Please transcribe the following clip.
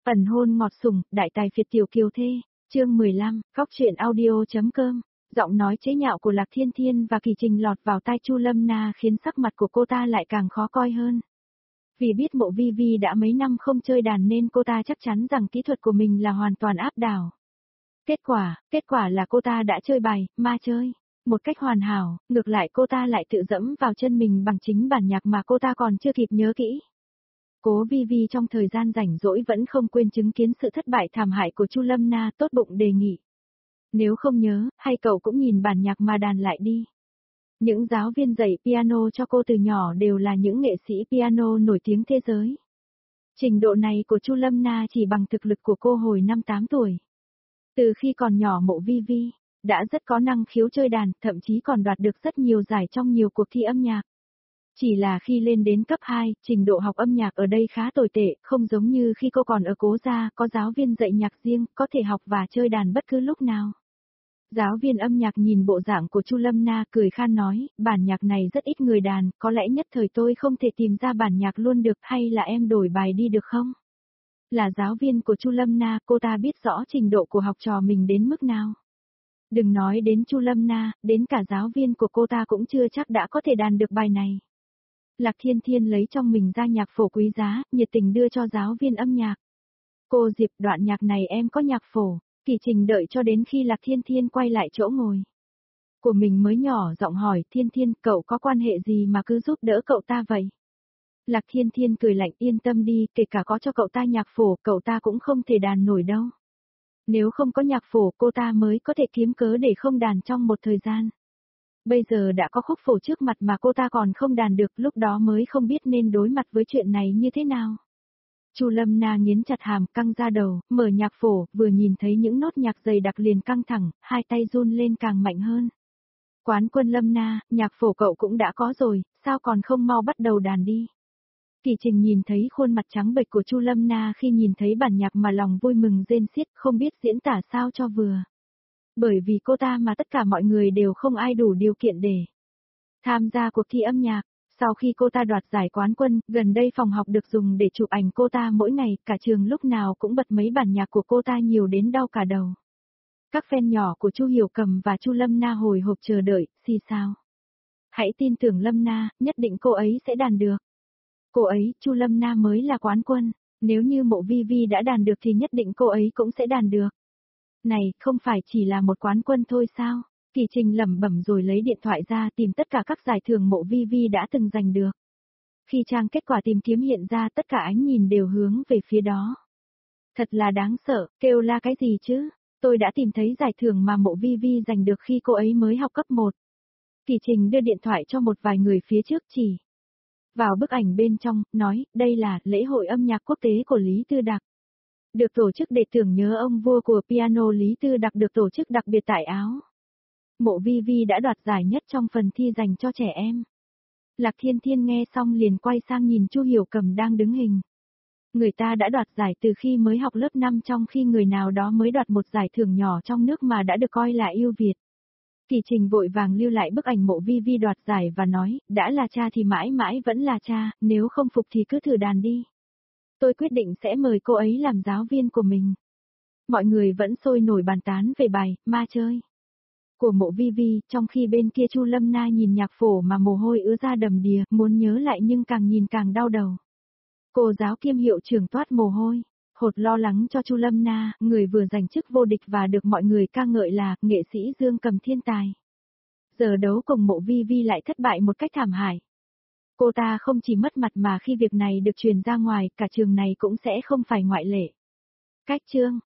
Ẩn hôn ngọt sủng, đại tài phiệt tiểu kiều thê, chương 15, góc truyện audio.com. Giọng nói chế nhạo của Lạc Thiên Thiên và Kỳ Trình lọt vào tai Chu Lâm Na khiến sắc mặt của cô ta lại càng khó coi hơn. Vì biết Mộ Vi Vi đã mấy năm không chơi đàn nên cô ta chắc chắn rằng kỹ thuật của mình là hoàn toàn áp đảo. Kết quả là cô ta đã chơi bài, ma chơi, một cách hoàn hảo, ngược lại cô ta lại tự dẫm vào chân mình bằng chính bản nhạc mà cô ta còn chưa kịp nhớ kỹ. Cố Vi Vi trong thời gian rảnh rỗi vẫn không quên chứng kiến sự thất bại thảm hại của Chu Lâm Na, tốt bụng đề nghị. Nếu không nhớ, hay cậu cũng nhìn bản nhạc mà đàn lại đi. Những giáo viên dạy piano cho cô từ nhỏ đều là những nghệ sĩ piano nổi tiếng thế giới. Trình độ này của Chu Lâm Na chỉ bằng thực lực của cô hồi năm 8 tuổi. Từ khi còn nhỏ Mộ Vi Vi đã rất có năng khiếu chơi đàn, thậm chí còn đoạt được rất nhiều giải trong nhiều cuộc thi âm nhạc. Chỉ là khi lên đến cấp 2, trình độ học âm nhạc ở đây khá tồi tệ, không giống như khi cô còn ở Cố gia, có giáo viên dạy nhạc riêng, có thể học và chơi đàn bất cứ lúc nào. Giáo viên âm nhạc nhìn bộ dạng của Chu Lâm Na cười khan nói, bản nhạc này rất ít người đàn, có lẽ nhất thời tôi không thể tìm ra bản nhạc luôn được, hay là em đổi bài đi được không? Là giáo viên của Chu Lâm Na, cô ta biết rõ trình độ của học trò mình đến mức nào. Đừng nói đến Chu Lâm Na, đến cả giáo viên của cô ta cũng chưa chắc đã có thể đàn được bài này. Lạc Thiên Thiên lấy trong mình ra nhạc phổ quý giá, nhiệt tình đưa cho giáo viên âm nhạc. Cô Diệp, đoạn nhạc này em có nhạc phổ. Kỳ Trình đợi cho đến khi Lạc Thiên Thiên quay lại chỗ ngồi của mình mới nhỏ giọng hỏi, Thiên Thiên, cậu có quan hệ gì mà cứ giúp đỡ cậu ta vậy? Lạc Thiên Thiên cười lạnh, yên tâm đi, kể cả có cho cậu ta nhạc phổ, cậu ta cũng không thể đàn nổi đâu. Nếu không có nhạc phổ, cô ta mới có thể kiếm cớ để không đàn trong một thời gian. Bây giờ đã có khúc phổ trước mặt mà cô ta còn không đàn được, lúc đó mới không biết nên đối mặt với chuyện này như thế nào. Chu Lâm Na nghiến chặt hàm, căng ra đầu, mở nhạc phổ, vừa nhìn thấy những nốt nhạc dày đặc liền căng thẳng, hai tay run lên càng mạnh hơn. Quán quân Lâm Na, nhạc phổ cậu cũng đã có rồi, sao còn không mau bắt đầu đàn đi? Kỳ Trình nhìn thấy khuôn mặt trắng bệch của Chu Lâm Na khi nhìn thấy bản nhạc mà lòng vui mừng rên xiết, không biết diễn tả sao cho vừa. Bởi vì cô ta mà tất cả mọi người đều không ai đủ điều kiện để tham gia cuộc thi âm nhạc. Sau khi cô ta đoạt giải quán quân, gần đây phòng học được dùng để chụp ảnh cô ta mỗi ngày, cả trường lúc nào cũng bật mấy bản nhạc của cô ta nhiều đến đau cả đầu. Các fan nhỏ của Chu Hiểu Cầm và Chu Lâm Na hồi hộp chờ đợi, xì xào. Hãy tin tưởng Lâm Na, nhất định cô ấy sẽ đàn được. Cô ấy, Chu Lâm Na mới là quán quân, nếu như Mộ Vi Vi đã đàn được thì nhất định cô ấy cũng sẽ đàn được. Này, không phải chỉ là một quán quân thôi sao? Kỳ Trình lẩm bẩm rồi lấy điện thoại ra tìm tất cả các giải thưởng Mộ Vi Vi đã từng giành được. Khi trang kết quả tìm kiếm hiện ra, tất cả ánh nhìn đều hướng về phía đó. Thật là đáng sợ, kêu la cái gì chứ? Tôi đã tìm thấy giải thưởng mà Mộ Vi Vi giành được khi cô ấy mới học cấp 1. Kỳ Trình đưa điện thoại cho một vài người phía trước chỉ vào bức ảnh bên trong, nói, đây là lễ hội âm nhạc quốc tế của Lý Tư Đặc. Được tổ chức để tưởng nhớ ông vua của piano Lý Tư Đặc, được tổ chức đặc biệt tại Áo. Mộ Vi Vi đã đoạt giải nhất trong phần thi dành cho trẻ em. Lạc Thiên Thiên nghe xong liền quay sang nhìn Chu Hiểu Cầm đang đứng hình. Người ta đã đoạt giải từ khi mới học lớp 5, trong khi người nào đó mới đoạt một giải thưởng nhỏ trong nước mà đã được coi là ưu việt. Kỳ Trình vội vàng lưu lại bức ảnh Mộ Vi Vi đoạt giải và nói, đã là cha thì mãi mãi vẫn là cha, nếu không phục thì cứ thử đàn đi. Tôi quyết định sẽ mời cô ấy làm giáo viên của mình. Mọi người vẫn sôi nổi bàn tán về bài ma chơi của Mộ Vi Vi, trong khi bên kia Chu Lâm Na nhìn nhạc phổ mà mồ hôi ứa ra đầm đìa, muốn nhớ lại nhưng càng nhìn càng đau đầu. Cô giáo kiêm hiệu trưởng toát mồ hôi, hột lo lắng cho Chu Lâm Na, người vừa giành chức vô địch và được mọi người ca ngợi là nghệ sĩ Dương Cầm thiên tài. Giờ đấu cùng Mộ Vi Vi lại thất bại một cách thảm hại. Cô ta không chỉ mất mặt mà khi việc này được truyền ra ngoài, cả trường này cũng sẽ không phải ngoại lệ. Cách chương